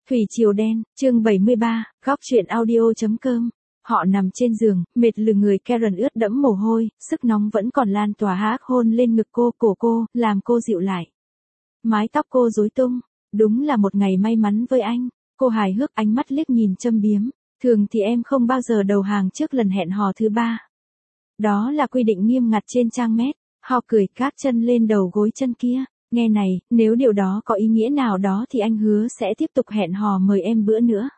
Thủy triều đen, chương 73, góc truyện audio.com. Họ nằm trên giường, mệt lử người Karen ướt đẫm mồ hôi, sức nóng vẫn còn lan tỏa hác hôn lên ngực cô, cổ cô, làm cô dịu lại. Mái tóc cô rối tung, đúng là một ngày may mắn với anh. Cô hài hước ánh mắt liếc nhìn châm biếm, thường thì em không bao giờ đầu hàng trước lần hẹn hò thứ 3. Đó là quy định nghiêm ngặt trên trang mét. Họ cười gác chân lên đầu gối chân kia. Nghe này, nếu điều đó có ý nghĩa nào đó thì anh hứa sẽ tiếp tục hẹn hò mời em bữa nữa.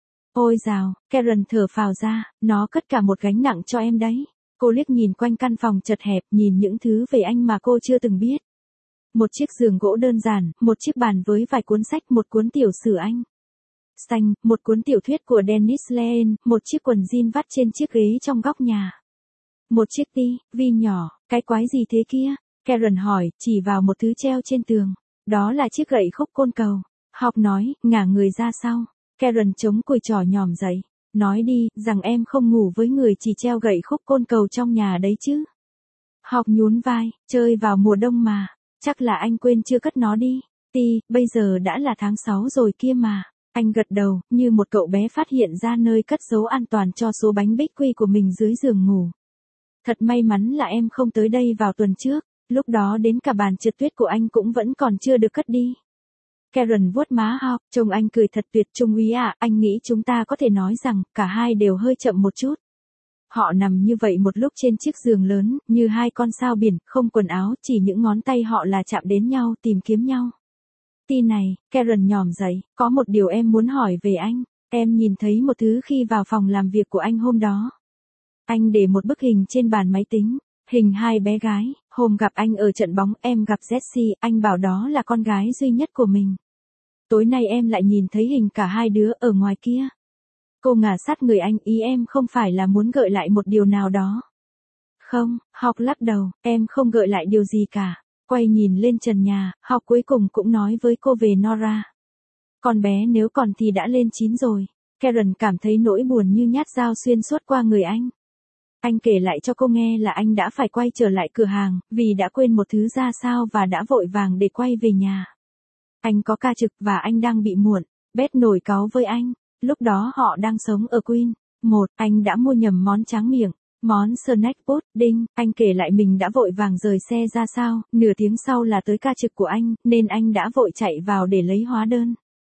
Ôi dào, Karen thở phào ra, nó cất cả một gánh nặng cho em đấy. Cô liếc nhìn quanh căn phòng chật hẹp, nhìn những thứ về anh mà cô chưa từng biết. Một chiếc giường gỗ đơn giản, một chiếc bàn với vài cuốn sách, một cuốn tiểu sử Anh xanh, một cuốn tiểu thuyết của Dennis Lehane, một chiếc quần jean vắt trên chiếc ghế trong góc nhà. Một chiếc TV nhỏ, cái quái gì thế kia? Karen hỏi, chỉ vào một thứ treo trên tường. Đó là chiếc gậy khúc côn cầu. Học nói, ngả người ra sau. Karen chống cùi trỏ nhòm dậy. Nói đi, rằng em không ngủ với người chỉ treo gậy khúc côn cầu trong nhà đấy chứ. Học nhún vai, chơi vào mùa đông mà. Chắc là anh quên chưa cất nó đi. Bây giờ đã là tháng 6 rồi kia mà. Anh gật đầu, như một cậu bé phát hiện ra nơi cất giấu an toàn cho số bánh bích quy của mình dưới giường ngủ. Thật may mắn là em không tới đây vào tuần trước. Lúc đó đến cả bàn trượt tuyết của anh cũng vẫn còn chưa được cất đi. Karen vuốt má Học, trông anh cười thật tuyệt. Trung úy ạ, anh nghĩ chúng ta có thể nói rằng, cả hai đều hơi chậm một chút. Họ nằm như vậy một lúc trên chiếc giường lớn, như hai con sao biển, không quần áo, chỉ những ngón tay họ là chạm đến nhau, tìm kiếm nhau. Này, Karen nhòm dậy, có một điều em muốn hỏi về anh. Em nhìn thấy một thứ khi vào phòng làm việc của anh hôm đó. Anh để một bức hình trên bàn máy tính. Hình hai bé gái, hôm gặp anh ở trận bóng, em gặp Jessie, anh bảo đó là con gái duy nhất của mình. Tối nay em lại nhìn thấy hình cả hai đứa ở ngoài kia. Cô ngả sát người anh, ý em không phải là muốn gợi lại một điều nào đó. Không, Học lắc đầu, em không gợi lại điều gì cả. Quay nhìn lên trần nhà, Học cuối cùng cũng nói với cô về Nora. Con bé nếu còn thì đã lên 9 rồi. Karen cảm thấy nỗi buồn như nhát dao xuyên suốt qua người anh. Anh kể lại cho cô nghe là anh đã phải quay trở lại cửa hàng, vì đã quên một thứ ra sao và đã vội vàng để quay về nhà. Anh có ca trực và anh đang bị muộn. Beth nổi cáu với anh. Lúc đó họ đang sống ở Queen. Anh đã mua nhầm món tráng miệng. Món snack pudding. Anh kể lại mình đã vội vàng rời xe ra sao. Nửa tiếng sau là tới ca trực của anh, nên anh đã vội chạy vào để lấy hóa đơn.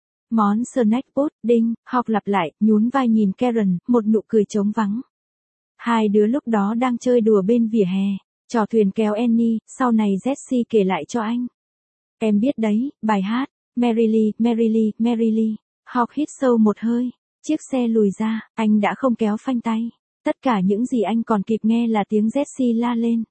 Món snack pudding. Học lặp lại, nhún vai nhìn Karen, một nụ cười trống vắng. Hai đứa lúc đó đang chơi đùa bên vỉa hè, trò thuyền kéo Annie, sau này Jessie kể lại cho anh. Em biết đấy, bài hát, Merrily, Merrily, Merrily. Học hít sâu một hơi, chiếc xe lùi ra, anh đã không kéo phanh tay. Tất cả những gì anh còn kịp nghe là tiếng Jessie la lên.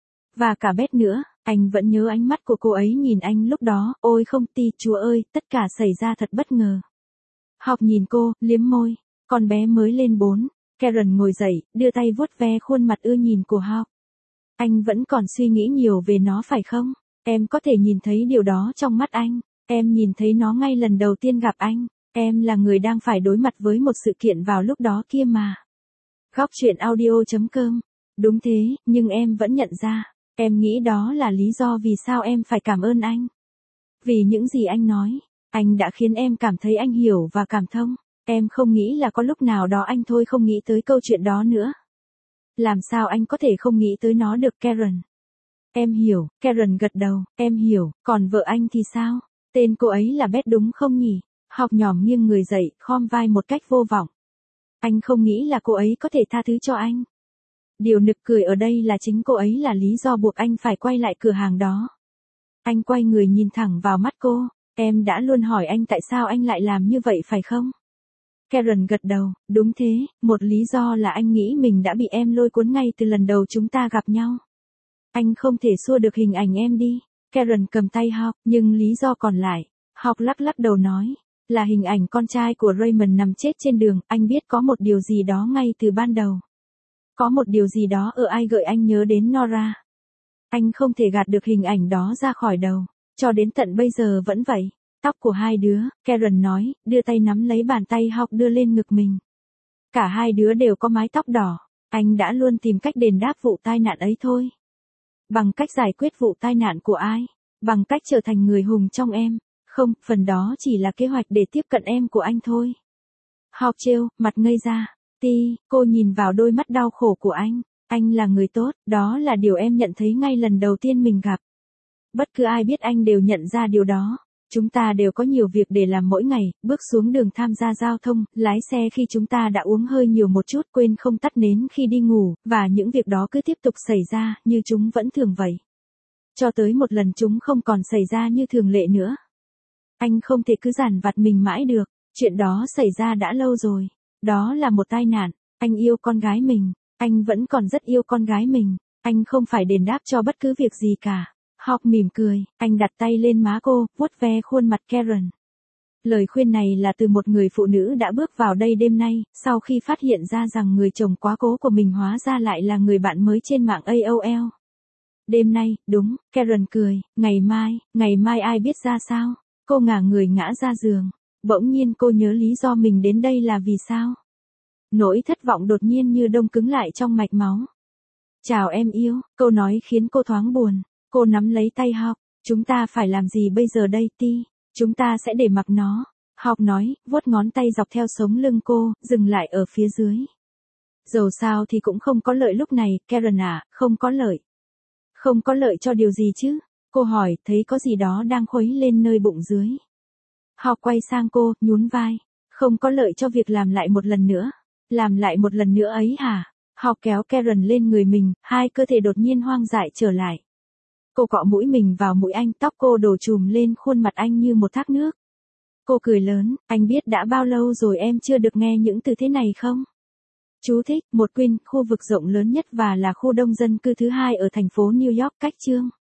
Và cả Beth nữa, anh vẫn nhớ ánh mắt của cô ấy nhìn anh lúc đó, ôi không Chúa ơi, tất cả xảy ra thật bất ngờ. Học nhìn cô, liếm môi, con bé mới lên 4. Karen ngồi dậy, đưa tay vuốt ve khuôn mặt ưa nhìn của Học. Anh vẫn còn suy nghĩ nhiều về nó phải không? Em có thể nhìn thấy điều đó trong mắt anh. Em nhìn thấy nó ngay lần đầu tiên gặp anh. Em là người đang phải đối mặt với một sự kiện vào lúc đó kia mà. Góc truyện audio.com. Đúng thế, nhưng em vẫn nhận ra. Em nghĩ đó là lý do vì sao em phải cảm ơn anh. Vì những gì anh nói, anh đã khiến em cảm thấy anh hiểu và cảm thông. Em không nghĩ là có lúc nào đó anh thôi không nghĩ tới câu chuyện đó nữa. Làm sao anh có thể không nghĩ tới nó được Karen? Em hiểu, Karen gật đầu, em hiểu, còn vợ anh thì sao? Tên cô ấy là Beth đúng không nhỉ? Học nhòm nghiêng người dậy, khom vai một cách vô vọng. Anh không nghĩ là cô ấy có thể tha thứ cho anh. Điều nực cười ở đây là chính cô ấy là lý do buộc anh phải quay lại cửa hàng đó. Anh quay người nhìn thẳng vào mắt cô, em đã luôn hỏi anh tại sao anh lại làm như vậy phải không? Karen gật đầu, đúng thế, một lý do là anh nghĩ mình đã bị em lôi cuốn ngay từ lần đầu chúng ta gặp nhau. Anh không thể xua được hình ảnh em đi. Karen cầm tay Học, nhưng lý do còn lại, Học lắc lắc đầu nói, là hình ảnh con trai của Raymond nằm chết trên đường, anh biết có một điều gì đó ngay từ ban đầu. Có một điều gì đó ở ai gợi anh nhớ đến Nora. Anh không thể gạt được hình ảnh đó ra khỏi đầu, cho đến tận bây giờ vẫn vậy. Tóc của hai đứa, Karen nói, đưa tay nắm lấy bàn tay Học đưa lên ngực mình. Cả hai đứa đều có mái tóc đỏ, anh đã luôn tìm cách đền đáp vụ tai nạn ấy thôi. Bằng cách giải quyết vụ tai nạn của ai? Bằng cách trở thành người hùng trong em. Không, phần đó chỉ là kế hoạch để tiếp cận em của anh thôi. Học trêu, mặt ngây ra. Ti, cô nhìn vào đôi mắt đau khổ của anh là người tốt, đó là điều em nhận thấy ngay lần đầu tiên mình gặp. Bất cứ ai biết anh đều nhận ra điều đó. Chúng ta đều có nhiều việc để làm mỗi ngày, bước xuống đường tham gia giao thông, lái xe khi chúng ta đã uống hơi nhiều một chút, quên không tắt nến khi đi ngủ, và những việc đó cứ tiếp tục xảy ra, như chúng vẫn thường vậy. Cho tới một lần chúng không còn xảy ra như thường lệ nữa. Anh không thể cứ dằn vặt mình mãi được, chuyện đó xảy ra đã lâu rồi. Đó là một tai nạn, anh yêu con gái mình, anh vẫn còn rất yêu con gái mình, anh không phải đền đáp cho bất cứ việc gì cả. Hawk mỉm cười, anh đặt tay lên má cô, vuốt ve khuôn mặt Karen. Lời khuyên này là từ một người phụ nữ đã bước vào đây đêm nay, sau khi phát hiện ra rằng người chồng quá cố của mình hóa ra lại là người bạn mới trên mạng AOL. Đêm nay, đúng, Karen cười, ngày mai ai biết ra sao? Cô ngả người ngã ra giường. Bỗng nhiên cô nhớ lý do mình đến đây là vì sao? Nỗi thất vọng đột nhiên như đông cứng lại trong mạch máu. Chào em yêu, câu nói khiến cô thoáng buồn. Cô nắm lấy tay Hawk, chúng ta phải làm gì bây giờ đây Ti? Chúng ta sẽ để mặc nó. Hawk nói, vuốt ngón tay dọc theo sống lưng cô, dừng lại ở phía dưới. Dầu sao thì cũng không có lợi lúc này, Karen à, không có lợi. Không có lợi cho điều gì chứ? Cô hỏi, thấy có gì đó đang khuấy lên nơi bụng dưới. Hawk quay sang cô, nhún vai. Không có lợi cho việc làm lại một lần nữa. Làm lại một lần nữa ấy hả? Hawk kéo Karen lên người mình, hai cơ thể đột nhiên hoang dại trở lại. Cô cọ mũi mình vào mũi anh, tóc cô đổ trùm lên khuôn mặt anh như một thác nước. Cô cười lớn, anh biết đã bao lâu rồi em chưa được nghe những từ thế này không? Chú thích, một Queen, khu vực rộng lớn nhất và là khu đông dân cư thứ hai ở thành phố New York cách chương.